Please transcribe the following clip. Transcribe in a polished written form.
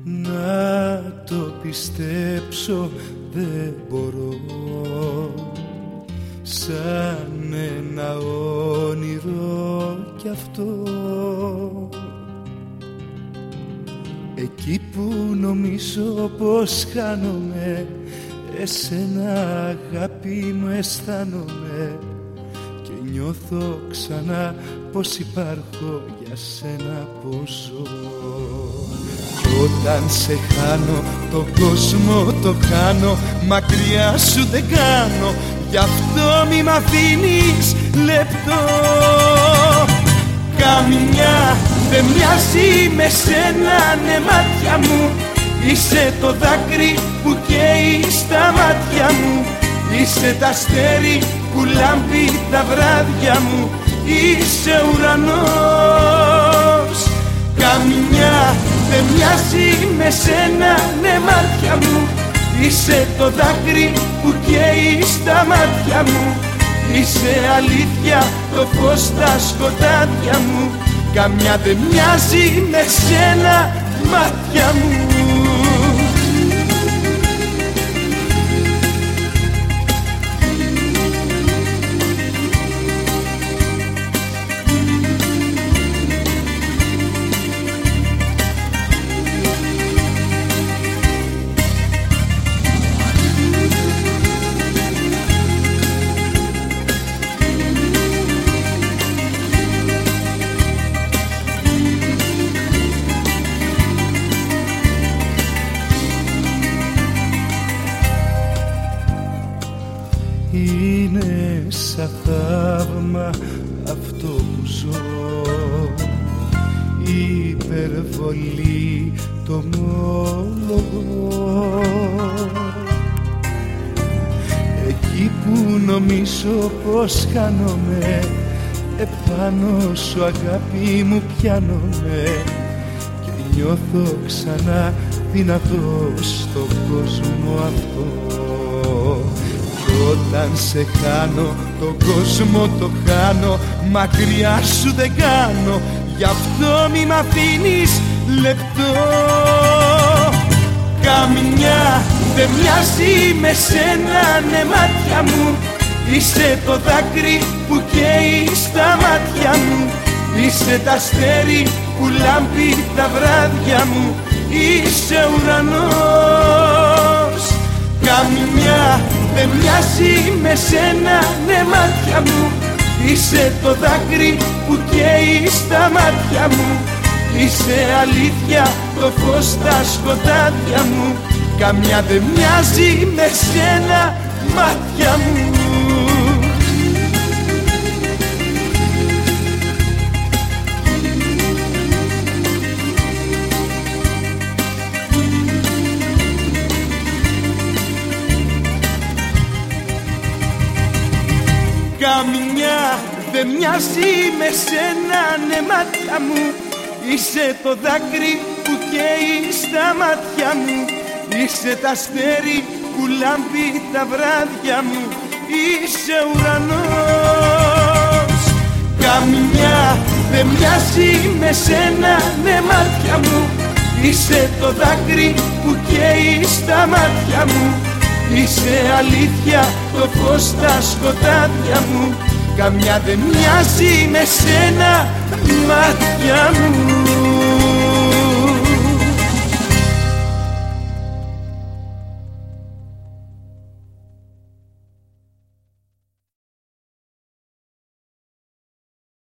να το πιστέψω δεν μπορώ. Σαν ένα όνειρο κι αυτό, εκεί που νομίζω πως χάνομαι, εσένα αγάπη μου αισθάνομαι και νιώθω ξανά πως υπάρχω, για σένα πως ζω. Κι όταν σε χάνω τον κόσμο το χάνω, μακριά σου δεν κάνω, γι' αυτό μη μ' αφήνεις λεπτό. Καμιά δεν μοιάζει με σένα, ναι μάτια μου, είσαι το δάκρυ που καίει στα μάτια μου, είσαι τ' αστέρι που λάμπει τα βράδια μου, είσαι ουρανός. Καμιά δεν μοιάζει με σένα, ναι μάτια μου, είσαι το δάκρυ που καίει στα μάτια μου, είσαι αλήθεια το φως στα σκοτάδια μου. Καμιά δεν μοιάζει με σένα, μάτια μου. Είναι σαν θαύμα αυτό που ζω, υπερβολή το ομολογώ. Εκεί που νομίζω πως χάνομαι, επάνω σου αγάπη μου πιάνομαι και νιώθω ξανά δυνατός στον κόσμο αυτό. Όταν σε χάνω τον κόσμο το χάνω, μακριά σου δεν κάνω, γι' αυτό μη μ' αφήνεις λεπτό. Καμιά δεν μοιάζει με σένα, ναι μάτια μου, είσαι το δάκρυ που καίει στα μάτια μου, είσαι τ' αστέρι που λάμπει τα βράδια μου, είσαι ουρανός. Καμιά δεν μοιάζει με σένα, ναι μάτια μου, είσαι το δάκρυ που καίει στα μάτια μου, είσαι αλήθεια το φως στα σκοτάδια μου. Καμιά δεν μοιάζει με σένα, μάτια μου. Καμιά δεν μοιάζει με σένα, ναι μάτια μου, είσαι το δάκρυ που καίει στα μάτια μου, είσαι τ' αστέρι που λάμπει τα βράδια μου, είσαι ουρανός. Καμιά δεν μοιάζει με σένα, ναι μάτια μου, είσαι το δάκρυ που καίει στα μάτια μου, είσαι αλήθεια το φως στα σκοτάδια μου. Καμιά δεν μοιάζει με σένα, μάτια μου.